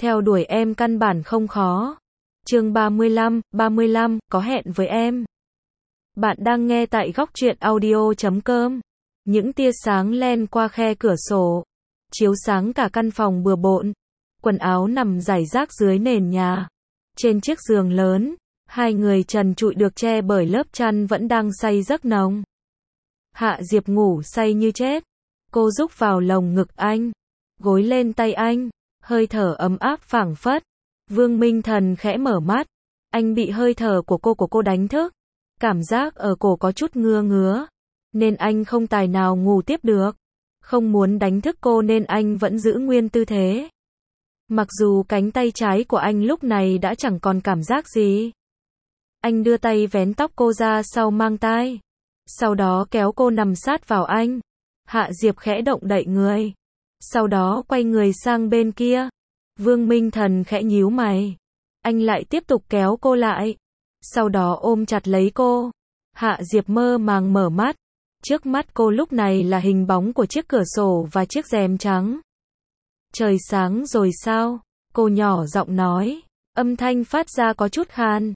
Theo đuổi em căn bản không khó. Chương 35, có hẹn với em. Bạn đang nghe tại góc truyện audio.com. Những tia sáng len qua khe cửa sổ, chiếu sáng cả căn phòng bừa bộn. Quần áo nằm rải rác dưới nền nhà. Trên chiếc giường lớn, hai người trần trụi được che bởi lớp chăn vẫn đang say giấc nồng. Hạ Diệp ngủ say như chết. Cô rúc vào lồng ngực anh, gối lên tay anh, hơi thở ấm áp phảng phất. Vương Minh Thần khẽ mở mắt, anh bị hơi thở của cô đánh thức. Cảm giác ở cổ có chút ngứa, nên anh không tài nào ngủ tiếp được. Không muốn đánh thức cô nên anh vẫn giữ nguyên tư thế. Mặc dù cánh tay trái của anh lúc này đã chẳng còn cảm giác gì. Anh đưa tay vén tóc cô ra sau mang tai, sau đó kéo cô nằm sát vào anh. Hạ Diệp khẽ động đậy người, sau đó quay người sang bên kia. Vương Minh Thần khẽ nhíu mày. Anh lại tiếp tục kéo cô lại, sau đó ôm chặt lấy cô. Hạ Diệp mơ màng mở mắt. Trước mắt cô lúc này là hình bóng của chiếc cửa sổ và chiếc rèm trắng. Trời sáng rồi sao? Cô nhỏ giọng nói. Âm thanh phát ra có chút khan.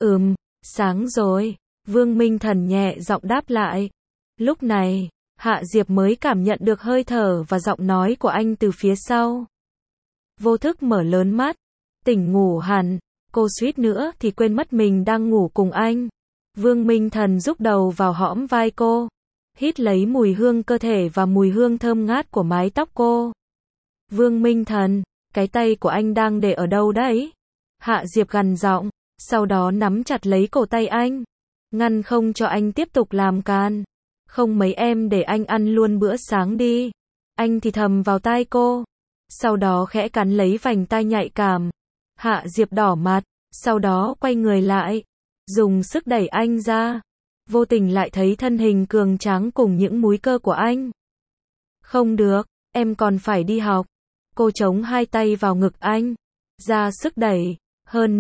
Sáng rồi. Vương Minh Thần nhẹ giọng đáp lại. Lúc này, Hạ Diệp mới cảm nhận được hơi thở và giọng nói của anh từ phía sau. Vô thức mở lớn mắt, tỉnh ngủ hẳn, cô suýt nữa thì quên mất mình đang ngủ cùng anh. Vương Minh Thần rúc đầu vào hõm vai cô, hít lấy mùi hương cơ thể và mùi hương thơm ngát của mái tóc cô. Vương Minh Thần, cái tay của anh đang để ở đâu đấy? Hạ Diệp gằn giọng, sau đó nắm chặt lấy cổ tay anh, ngăn không cho anh tiếp tục làm càn. Không mấy em để anh ăn luôn bữa sáng đi. Anh thì thầm vào tai cô, sau đó khẽ cắn lấy vành tai nhạy cảm. Hạ Diệp đỏ mặt, sau đó quay người lại, dùng sức đẩy anh ra. Vô tình lại thấy thân hình cường tráng cùng những múi cơ của anh. Không được, em còn phải đi học. Cô chống hai tay vào ngực anh, ra sức đẩy. Hơn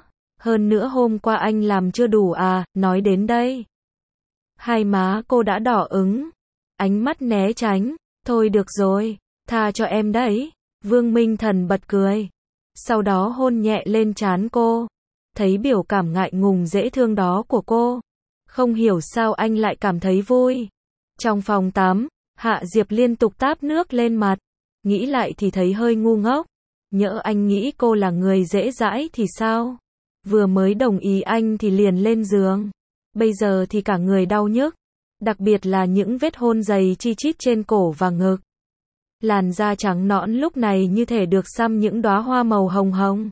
nữa hôm qua anh làm chưa đủ à? Nói đến đây, hai má cô đã đỏ ửng, ánh mắt né tránh. Thôi được rồi, tha cho em đấy. Vương Minh Thần bật cười, sau đó hôn nhẹ lên trán cô. Thấy biểu cảm ngại ngùng dễ thương đó của cô, không hiểu sao anh lại cảm thấy vui. Trong phòng tắm, Hạ Diệp liên tục táp nước lên mặt. Nghĩ lại thì thấy hơi ngu ngốc. Nhỡ anh nghĩ cô là người dễ dãi thì sao? Vừa mới đồng ý anh thì liền lên giường. Bây giờ thì cả người đau nhức. Đặc biệt là những vết hôn dày chi chít trên cổ và ngực. Làn da trắng nõn lúc này như thể được xăm những đóa hoa màu hồng hồng,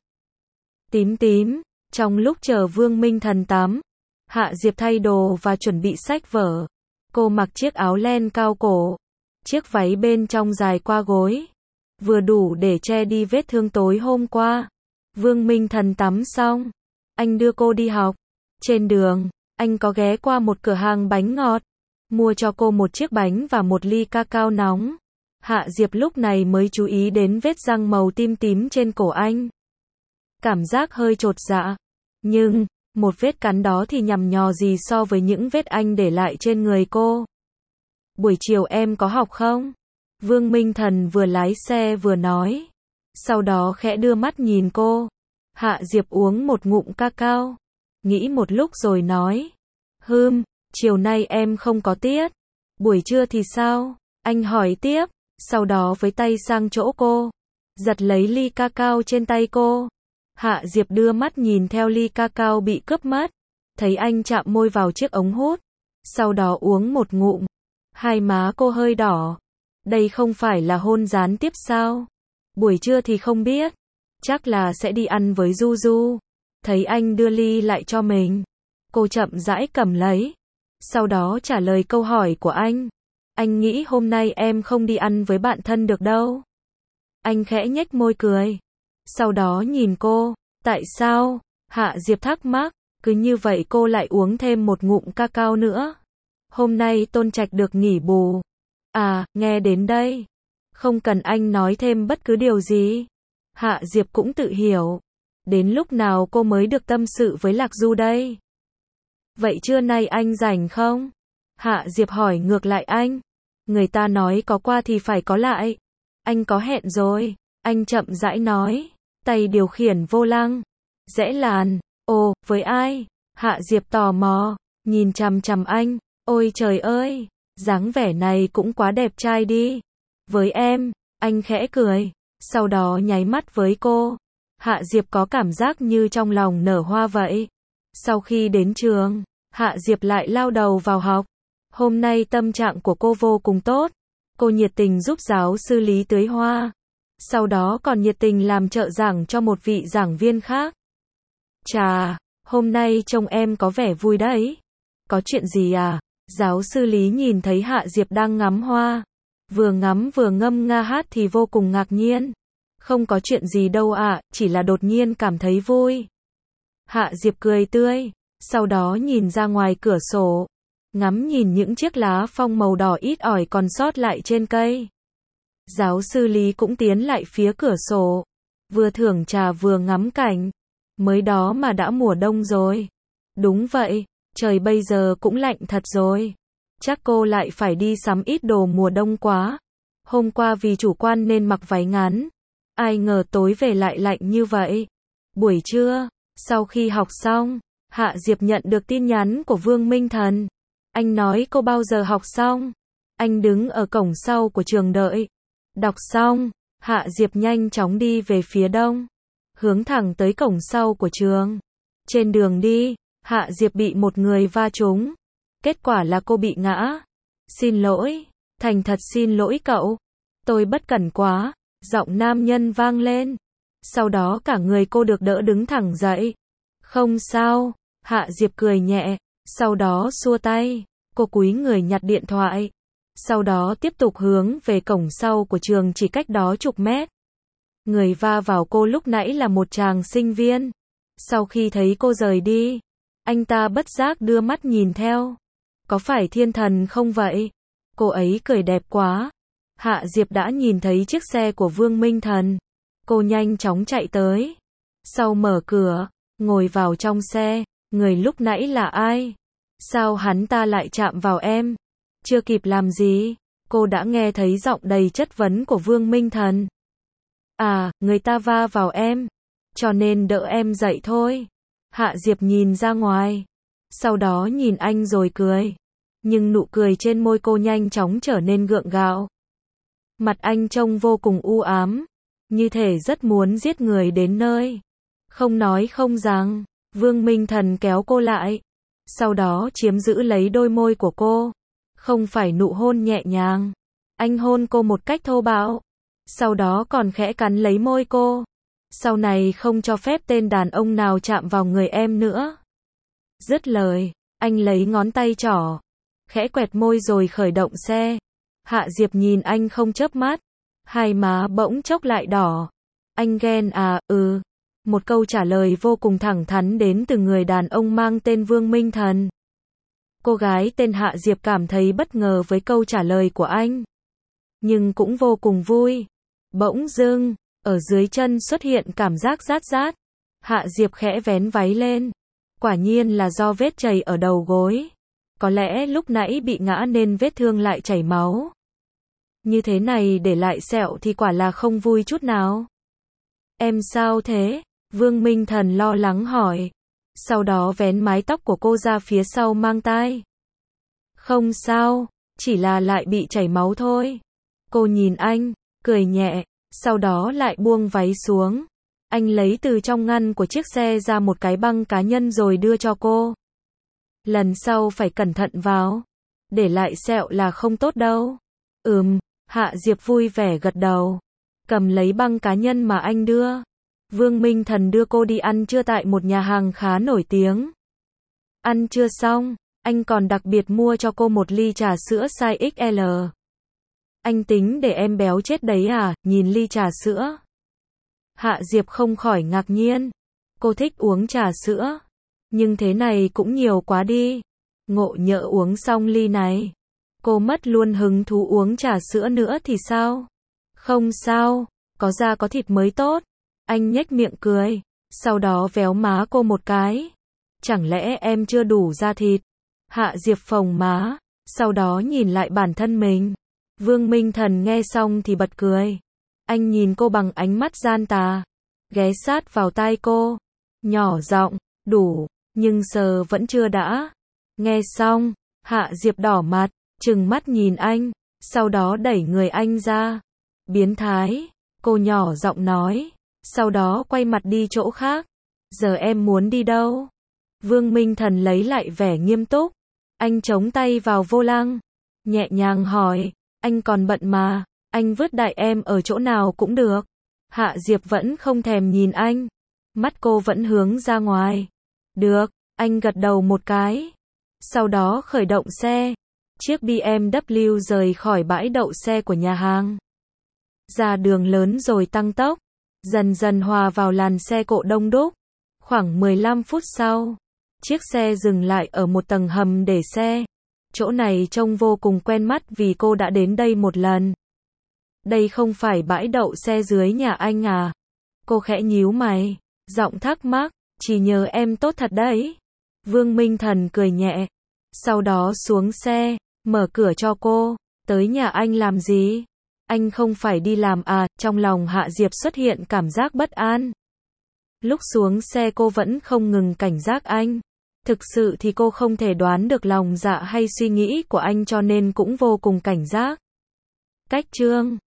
tím. Trong lúc chờ Vương Minh Thần tắm, Hạ Diệp thay đồ và chuẩn bị sách vở. Cô mặc chiếc áo len cao cổ, chiếc váy bên trong dài qua gối, vừa đủ để che đi vết thương tối hôm qua. Vương Minh Thần tắm xong, anh đưa cô đi học. Trên đường, anh có ghé qua một cửa hàng bánh ngọt, mua cho cô một chiếc bánh và một ly cacao nóng. Hạ Diệp lúc này mới chú ý đến vết răng màu tím trên cổ anh. Cảm giác hơi chột dạ, nhưng một vết cắn đó thì nhằm nhò gì so với những vết anh để lại trên người cô. Buổi chiều em có học không? Vương Minh Thần vừa lái xe vừa nói, sau đó khẽ đưa mắt nhìn cô. Hạ Diệp uống một ngụm cacao, nghĩ một lúc rồi nói, chiều nay em không có tiết. Buổi trưa thì sao? Anh hỏi tiếp, sau đó với tay sang chỗ cô, giật lấy ly cacao trên tay cô. Hạ Diệp đưa mắt nhìn theo ly cacao bị cướp mất, thấy anh chạm môi vào chiếc ống hút, sau đó uống một ngụm. Hai má cô hơi đỏ. Đây không phải là hôn gián tiếp sao? Buổi trưa thì không biết, chắc là sẽ đi ăn với Du. Thấy anh đưa ly lại cho mình, cô chậm rãi cầm lấy, sau đó trả lời câu hỏi của anh. Anh nghĩ hôm nay em không đi ăn với bạn thân được đâu. Anh khẽ nhếch môi cười, sau đó nhìn cô. Tại sao? Hạ Diệp thắc mắc. Cứ như vậy cô lại uống thêm một ngụm cacao nữa. Hôm nay Tôn Trạch được nghỉ bù. À, nghe đến đây, không cần anh nói thêm bất cứ điều gì. Hạ Diệp cũng tự hiểu. Đến lúc nào cô mới được tâm sự với Lạc Du đây? Vậy trưa nay anh rảnh không? Hạ Diệp hỏi ngược lại anh. Người ta nói có qua thì phải có lại. Anh có hẹn rồi. Anh chậm rãi nói. tay điều khiển vô lăng. Rẽ làn. Ồ, với ai? Hạ Diệp tò mò, nhìn chằm chằm anh. Ôi trời ơi, dáng vẻ này cũng quá đẹp trai đi. Với em, anh khẽ cười, sau đó nháy mắt với cô. Hạ Diệp có cảm giác như trong lòng nở hoa vậy. Sau khi đến trường, Hạ Diệp lại lao đầu vào học. Hôm nay tâm trạng của cô vô cùng tốt. Cô nhiệt tình giúp giáo sư Lý tưới hoa. Sau đó còn nhiệt tình làm trợ giảng cho một vị giảng viên khác. Chà, hôm nay trông em có vẻ vui đấy. Có chuyện gì à? Giáo sư Lý nhìn thấy Hạ Diệp đang ngắm hoa. Vừa ngắm vừa ngâm nga hát thì vô cùng ngạc nhiên. Không có chuyện gì đâu ạ, chỉ là đột nhiên cảm thấy vui. Hạ Diệp cười tươi, sau đó nhìn ra ngoài cửa sổ. Ngắm nhìn những chiếc lá phong màu đỏ ít ỏi còn sót lại trên cây. Giáo sư Lý cũng tiến lại phía cửa sổ. Vừa thưởng trà vừa ngắm cảnh. Mới đó mà đã mùa đông rồi. Đúng vậy, trời bây giờ cũng lạnh thật rồi. Chắc cô lại phải đi sắm ít đồ mùa đông quá. Hôm qua vì chủ quan nên mặc váy ngắn. Ai ngờ tối về lại lạnh như vậy. Buổi trưa, sau khi học xong, Hạ Diệp nhận được tin nhắn của Vương Minh Thần. Anh nói cô bao giờ học xong. Anh đứng ở cổng sau của trường đợi. Đọc xong, Hạ Diệp nhanh chóng đi về phía đông, hướng thẳng tới cổng sau của trường. Trên đường đi, Hạ Diệp bị một người va trúng. Kết quả là cô bị ngã. Xin lỗi, thành thật xin lỗi cậu. Tôi bất cẩn quá, giọng nam nhân vang lên. Sau đó cả người cô được đỡ đứng thẳng dậy. Không sao, Hạ Diệp cười nhẹ, sau đó xua tay. Cô cúi người nhặt điện thoại. Sau đó tiếp tục hướng về cổng sau của trường chỉ cách đó chục mét. Người va vào cô lúc nãy là một chàng sinh viên. Sau khi thấy cô rời đi, anh ta bất giác đưa mắt nhìn theo. Có phải thiên thần không vậy? Cô ấy cười đẹp quá. Hạ Diệp đã nhìn thấy chiếc xe của Vương Minh Thần. Cô nhanh chóng chạy tới. Sau mở cửa, ngồi vào trong xe. Người lúc nãy là ai? Sao hắn ta lại chạm vào em? Chưa kịp làm gì, cô đã nghe thấy giọng đầy chất vấn của Vương Minh Thần. À, người ta va vào em, cho nên đỡ em dậy thôi. Hạ Diệp nhìn ra ngoài, sau đó nhìn anh rồi cười. Nhưng nụ cười trên môi cô nhanh chóng trở nên gượng gạo. Mặt anh trông vô cùng u ám, như thể rất muốn giết người đến nơi. Không nói không rằng, Vương Minh Thần kéo cô lại, sau đó chiếm giữ lấy đôi môi của cô. Không phải nụ hôn nhẹ nhàng. Anh hôn cô một cách thô bạo. Sau đó còn khẽ cắn lấy môi cô. Sau này không cho phép tên đàn ông nào chạm vào người em nữa. Dứt lời, anh lấy ngón tay trỏ, khẽ quẹt môi rồi khởi động xe. Hạ Diệp nhìn anh không chớp mắt. Hai má bỗng chốc lại đỏ. Anh ghen à? Ừ. Một câu trả lời vô cùng thẳng thắn đến từ người đàn ông mang tên Vương Minh Thần. Cô gái tên Hạ Diệp cảm thấy bất ngờ với câu trả lời của anh, nhưng cũng vô cùng vui. Bỗng dưng, ở dưới chân xuất hiện cảm giác rát rát. Hạ Diệp khẽ vén váy lên. Quả nhiên là do vết chảy ở đầu gối. Có lẽ lúc nãy bị ngã nên vết thương lại chảy máu. Như thế này để lại sẹo thì quả là không vui chút nào. Em sao thế? Vương Minh Thần lo lắng hỏi. Sau đó vén mái tóc của cô ra phía sau mang tai. Không sao, chỉ là lại bị chảy máu thôi. Cô nhìn anh, cười nhẹ, sau đó lại buông váy xuống. Anh lấy từ trong ngăn của chiếc xe ra một cái băng cá nhân rồi đưa cho cô. Lần sau phải cẩn thận vào. Để lại sẹo là không tốt đâu. Hạ Diệp vui vẻ gật đầu. Cầm lấy băng cá nhân mà anh đưa. Vương Minh Thần đưa cô đi ăn trưa tại một nhà hàng khá nổi tiếng. Ăn trưa xong, anh còn đặc biệt mua cho cô một ly trà sữa size XL. Anh tính để em béo chết đấy à? Nhìn ly trà sữa. Hạ Diệp không khỏi ngạc nhiên. Cô thích uống trà sữa. Nhưng thế này cũng nhiều quá đi. Ngộ nhỡ uống xong ly này, cô mất luôn hứng thú uống trà sữa nữa thì sao? Không sao, có da có thịt mới tốt. Anh nhếch miệng cười, sau đó véo má cô một cái. Chẳng lẽ em chưa đủ da thịt? Hạ Diệp phồng má, sau đó nhìn lại bản thân mình. Vương Minh Thần nghe xong thì bật cười. Anh nhìn cô bằng ánh mắt gian tà. ghé sát vào tai cô, nhỏ giọng, đủ, nhưng sờ vẫn chưa đã. Nghe xong, Hạ Diệp đỏ mặt, trừng mắt nhìn anh, sau đó đẩy người anh ra. Biến thái, cô nhỏ giọng nói, sau đó quay mặt đi chỗ khác. Giờ em muốn đi đâu? Vương Minh Thần lấy lại vẻ nghiêm túc. Anh chống tay vào vô lăng, nhẹ nhàng hỏi, anh còn bận mà, anh vứt đại em ở chỗ nào cũng được. Hạ Diệp vẫn không thèm nhìn anh, mắt cô vẫn hướng ra ngoài. Được, anh gật đầu một cái. Sau đó khởi động xe. Chiếc BMW rời khỏi bãi đậu xe của nhà hàng. Ra đường lớn rồi tăng tốc, dần dần hòa vào làn xe cộ đông đúc. Khoảng 15 phút sau, chiếc xe dừng lại ở một tầng hầm để xe. Chỗ này trông vô cùng quen mắt vì cô đã đến đây một lần. Đây không phải bãi đậu xe dưới nhà anh à? Cô khẽ nhíu mày, giọng thắc mắc, chỉ nhờ em tốt thật đấy. Vương Minh Thần cười nhẹ, sau đó xuống xe, mở cửa cho cô. Tới nhà anh làm gì? Anh không phải đi làm à? Trong lòng Hạ Diệp xuất hiện cảm giác bất an. Lúc xuống xe cô vẫn không ngừng cảnh giác anh. Thực sự thì cô không thể đoán được lòng dạ hay suy nghĩ của anh cho nên cũng vô cùng cảnh giác. Cách chương